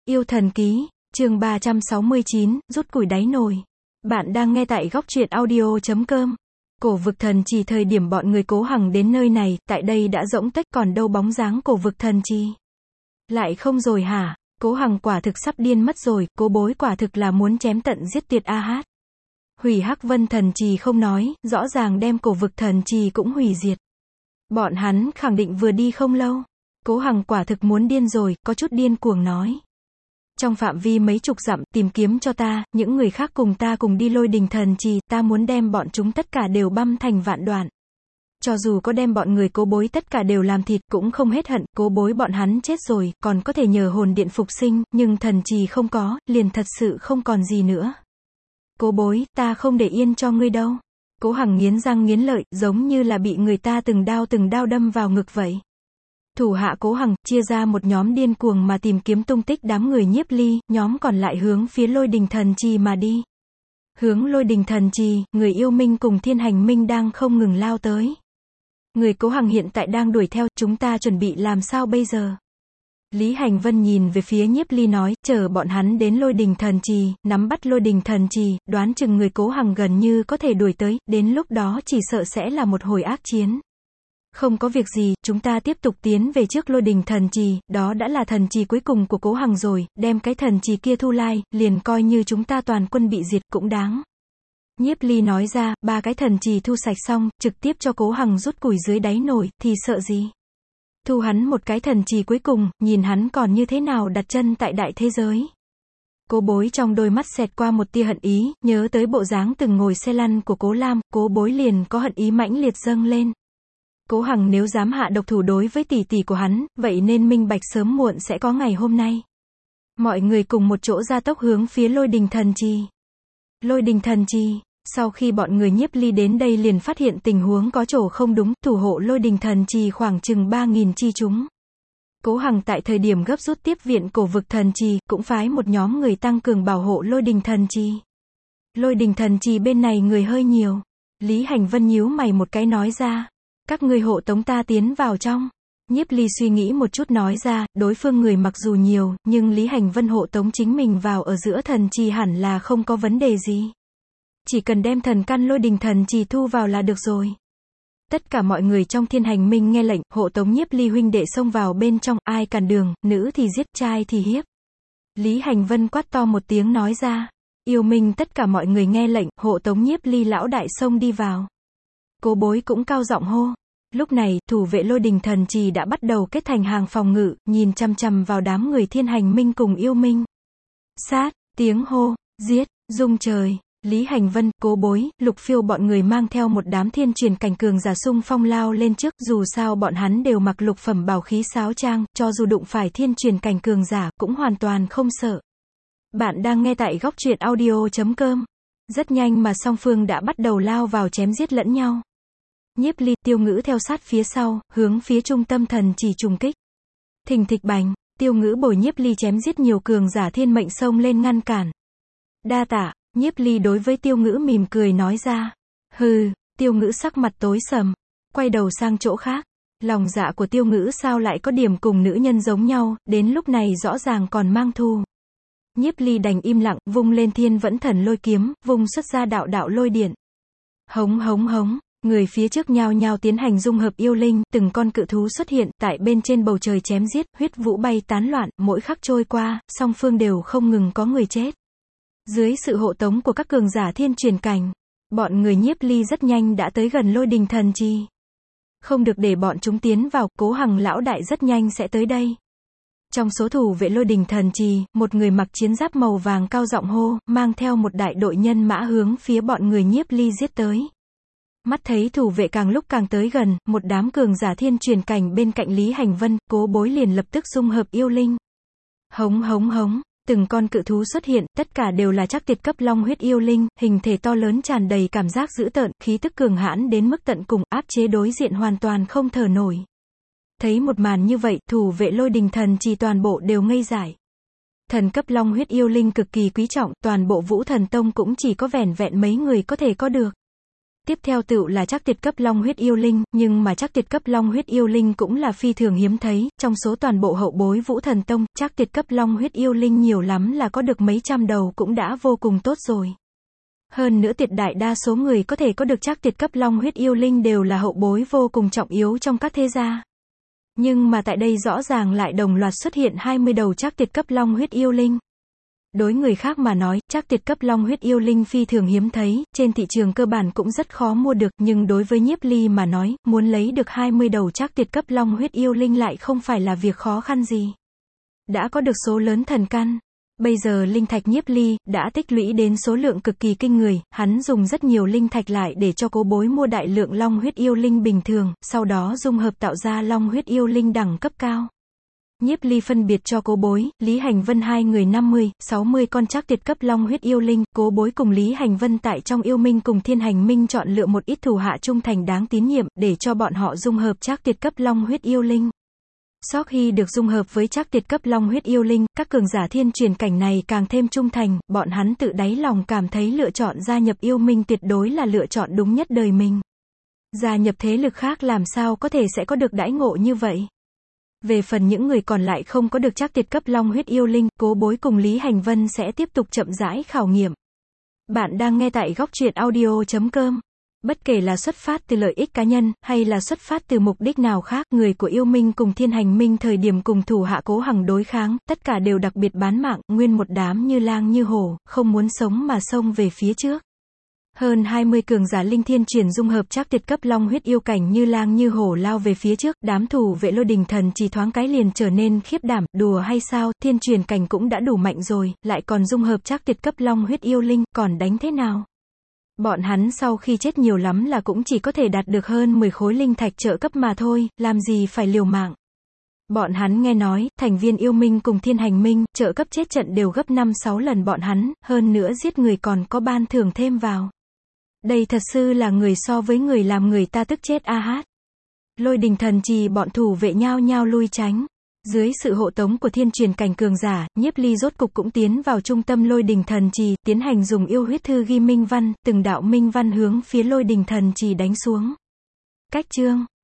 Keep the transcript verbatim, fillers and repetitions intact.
Yêu thần ký, chương ba trăm sáu mươi chín, rút củi đáy nồi. Bạn đang nghe tại góc truyện audio chấm com. Cổ vực thần trì thời điểm bọn người Cố Hằng đến nơi này, tại đây đã rỗng tuếch, còn đâu bóng dáng cổ vực thần trì. Lại không rồi hả? Cố Hằng quả thực sắp điên mất rồi, Cố Bối quả thực là muốn chém tận giết tuyệt A Hát. Hủy Hắc Vân thần trì không nói, rõ ràng đem cổ vực thần trì cũng hủy diệt. Bọn hắn khẳng định vừa đi không lâu. Cố Hằng quả thực muốn điên rồi, có chút điên cuồng nói. Trong phạm vi mấy chục dặm, tìm kiếm cho ta, những người khác cùng ta cùng đi Lôi Đình thần trì, ta muốn đem bọn chúng tất cả đều băm thành vạn đoạn. Cho dù có đem bọn người Cố Bối tất cả đều làm thịt, cũng không hết hận, Cố Bối bọn hắn chết rồi, còn có thể nhờ hồn điện phục sinh, nhưng thần trì không có, liền thật sự không còn gì nữa. Cố Bối, ta không để yên cho ngươi đâu. Cố Hằng nghiến răng nghiến lợi, giống như là bị người ta từng đao từng đao đâm vào ngực vậy. Thủ hạ Cố Hằng, chia ra một nhóm điên cuồng mà tìm kiếm tung tích đám người Nhiếp Ly, nhóm còn lại hướng phía Lôi Đình thần trì mà đi. Hướng Lôi Đình thần trì, người Yêu Minh cùng Thiên Hành Minh đang không ngừng lao tới. Người Cố Hằng hiện tại đang đuổi theo, chúng ta chuẩn bị làm sao bây giờ? Lý Hành Vân nhìn về phía Nhiếp Ly nói, chờ bọn hắn đến Lôi Đình thần trì, nắm bắt Lôi Đình thần trì, đoán chừng người Cố Hằng gần như có thể đuổi tới, đến lúc đó chỉ sợ sẽ là một hồi ác chiến. Không có việc gì, chúng ta tiếp tục tiến về trước Lôi Đình thần trì, đó đã là thần trì cuối cùng của Cố Hằng rồi, đem cái thần trì kia thu lai, liền coi như chúng ta toàn quân bị diệt cũng đáng. Nhiếp Ly nói ra, ba cái thần trì thu sạch xong, trực tiếp cho Cố Hằng rút củi dưới đáy nồi, thì sợ gì? Thu hắn một cái thần trì cuối cùng, nhìn hắn còn như thế nào đặt chân tại đại thế giới. Cố Bối trong đôi mắt xẹt qua một tia hận ý, nhớ tới bộ dáng từng ngồi xe lăn của Cố Lam, Cố Bối liền có hận ý mãnh liệt dâng lên. Cố Hằng nếu dám hạ độc thủ đối với tỷ tỷ của hắn, vậy nên minh bạch sớm muộn sẽ có ngày hôm nay. Mọi người cùng một chỗ gia tốc hướng phía Lôi Đình thần trì. Lôi Đình thần trì. Sau khi bọn người Nhiếp Ly đến đây liền phát hiện tình huống có chỗ không đúng, thủ hộ Lôi Đình thần trì khoảng chừng ba nghìn chi chúng. Cố Hằng tại thời điểm gấp rút tiếp viện cổ vực thần trì, cũng phái một nhóm người tăng cường bảo hộ Lôi Đình thần trì. Lôi Đình thần trì bên này người hơi nhiều. Lý Hành Vân nhíu mày một cái nói ra. Các ngươi hộ tống ta tiến vào trong. Nhiếp Ly suy nghĩ một chút nói ra, đối phương người mặc dù nhiều, nhưng Lý Hành Vân hộ tống chính mình vào ở giữa thần trì hẳn là không có vấn đề gì. Chỉ cần đem thần căn Lôi Đình thần trì thu vào là được rồi. Tất cả mọi người trong Thiên Hành Minh nghe lệnh, hộ tống Nhiếp Ly huynh đệ xông vào bên trong, ai cản đường, nữ thì giết, trai thì hiếp. Lý Hành Vân quát to một tiếng nói ra. Yêu Minh tất cả mọi người nghe lệnh, hộ tống Nhiếp Ly lão đại xông đi vào. Cố Bối cũng cao giọng hô. Lúc này, thủ vệ Lôi Đình thần trì đã bắt đầu kết thành hàng phòng ngự, nhìn chằm chằm vào đám người Thiên Hành Minh cùng Yêu Minh. Sát, tiếng hô, giết, rung trời. Lý Hành Vân, Cố Bối, Lục Phiêu bọn người mang theo một đám thiên truyền cảnh cường giả xung phong lao lên trước, dù sao bọn hắn đều mặc lục phẩm bảo khí sáo trang, cho dù đụng phải thiên truyền cảnh cường giả, cũng hoàn toàn không sợ. Bạn đang nghe tại góc truyện audio chấm com. Rất nhanh mà song phương đã bắt đầu lao vào chém giết lẫn nhau. Nhiếp Ly, Tiêu Ngữ theo sát phía sau, hướng phía trung tâm thần trì trùng kích. Thình thịch bành, Tiêu Ngữ bồi Nhiếp Ly chém giết nhiều cường giả thiên mệnh xông lên ngăn cản. Đa tạ. Nhiếp Ly đối với Tiêu Ngữ mỉm cười nói ra. Hừ, Tiêu Ngữ sắc mặt tối sầm, quay đầu sang chỗ khác. Lòng dạ của Tiêu Ngữ sao lại có điểm cùng nữ nhân giống nhau, đến lúc này rõ ràng còn mang thù. Nhiếp Ly đành im lặng, vung lên Thiên Vẫn Thần Lôi kiếm, vung xuất ra đạo đạo lôi điện. Hống hống hống, người phía trước nhao nhao tiến hành dung hợp yêu linh, từng con cự thú xuất hiện, tại bên trên bầu trời chém giết, huyết vũ bay tán loạn, mỗi khắc trôi qua, song phương đều không ngừng có người chết. Dưới sự hộ tống của các cường giả thiên truyền cảnh, bọn người Nhiếp Ly rất nhanh đã tới gần Lôi Đình thần trì. Không được để bọn chúng tiến vào, Cố Hằng lão đại rất nhanh sẽ tới đây. Trong số thủ vệ Lôi Đình thần trì, một người mặc chiến giáp màu vàng cao giọng hô, mang theo một đại đội nhân mã hướng phía bọn người Nhiếp Ly giết tới. Mắt thấy thủ vệ càng lúc càng tới gần, một đám cường giả thiên truyền cảnh bên cạnh Lý Hành Vân, Cố Bối liền lập tức dung hợp yêu linh. Hống hống hống. Từng con cự thú xuất hiện, tất cả đều là chắc tuyệt cấp long huyết yêu linh, hình thể to lớn tràn đầy cảm giác dữ tợn, khí tức cường hãn đến mức tận cùng, áp chế đối diện hoàn toàn không thở nổi. Thấy một màn như vậy, thủ vệ Lôi Đình thần trì toàn bộ đều ngây dại. Thần cấp long huyết yêu linh cực kỳ quý trọng, toàn bộ Vũ Thần Tông cũng chỉ có vẻn vẹn mấy người có thể có được. Tiếp theo tựu là trác tiệt cấp long huyết yêu linh, nhưng mà trác tiệt cấp long huyết yêu linh cũng là phi thường hiếm thấy, trong số toàn bộ hậu bối Vũ Thần Tông, trác tiệt cấp long huyết yêu linh nhiều lắm là có được mấy trăm đầu cũng đã vô cùng tốt rồi. Hơn nữa tuyệt đại đa số người có thể có được trác tiệt cấp long huyết yêu linh đều là hậu bối vô cùng trọng yếu trong các thế gia. Nhưng mà tại đây rõ ràng lại đồng loạt xuất hiện hai mươi đầu trác tiệt cấp long huyết yêu linh. Đối người khác mà nói, trác tiệt cấp long huyết yêu linh phi thường hiếm thấy, trên thị trường cơ bản cũng rất khó mua được, nhưng đối với Nhiếp Ly mà nói, muốn lấy được hai mươi đầu trác tiệt cấp long huyết yêu linh lại không phải là việc khó khăn gì. Đã có được số lớn thần căn. Bây giờ linh thạch Nhiếp Ly đã tích lũy đến số lượng cực kỳ kinh người, hắn dùng rất nhiều linh thạch lại để cho Cố Bối mua đại lượng long huyết yêu linh bình thường, sau đó dung hợp tạo ra long huyết yêu linh đẳng cấp cao. Nhiếp Ly phân biệt cho Cố Bối, Lý Hành Vân hai người năm mươi, sáu mươi con trác tiệt cấp long huyết yêu linh, Cố Bối cùng Lý Hành Vân tại trong yêu minh cùng Thiên Hành Minh chọn lựa một ít thủ hạ trung thành đáng tín nhiệm, để cho bọn họ dung hợp trác tiệt cấp long huyết yêu linh. Sau khi được dung hợp với trác tiệt cấp long huyết yêu linh, các cường giả thiên truyền cảnh này càng thêm trung thành, bọn hắn tự đáy lòng cảm thấy lựa chọn gia nhập yêu minh tuyệt đối là lựa chọn đúng nhất đời mình. Gia nhập thế lực khác làm sao có thể sẽ có được đãi ngộ như vậy. Về phần những người còn lại không có được trác tiệt cấp long huyết yêu linh, Cố Bối cùng Lý Hành Vân sẽ tiếp tục chậm rãi khảo nghiệm. Bạn đang nghe tại góc truyện audio chấm com. Bất kể là xuất phát từ lợi ích cá nhân, hay là xuất phát từ mục đích nào khác, người của yêu minh cùng Thiên Hành Minh thời điểm cùng thủ hạ Cố Hằng đối kháng, tất cả đều đặc biệt bán mạng, nguyên một đám như lang như hổ, không muốn sống mà xông về phía trước. Hơn hai mươi cường giả linh thiên truyền dung hợp trác tiệt cấp long huyết yêu cảnh như lang như hổ lao về phía trước, đám thủ vệ Lôi Đình Thần chỉ thoáng cái liền trở nên khiếp đảm, đùa hay sao, thiên truyền cảnh cũng đã đủ mạnh rồi, lại còn dung hợp trác tiệt cấp long huyết yêu linh, còn đánh thế nào? Bọn hắn sau khi chết nhiều lắm là cũng chỉ có thể đạt được hơn mười khối linh thạch trợ cấp mà thôi, làm gì phải liều mạng. Bọn hắn nghe nói, thành viên yêu minh cùng Thiên Hành Minh, trợ cấp chết trận đều gấp năm sáu lần bọn hắn, hơn nữa giết người còn có ban thưởng thêm vào. Đây thật sự là người so với người làm người ta tức chết a hát. Lôi Đình Thần trì bọn thủ vệ nhao nhao lui tránh. Dưới sự hộ tống của thiên truyền cảnh cường giả, Nhiếp Ly rốt cục cũng tiến vào trung tâm Lôi Đình Thần trì, tiến hành dùng yêu huyết thư ghi minh văn, từng đạo minh văn hướng phía Lôi Đình Thần trì đánh xuống. Cách chương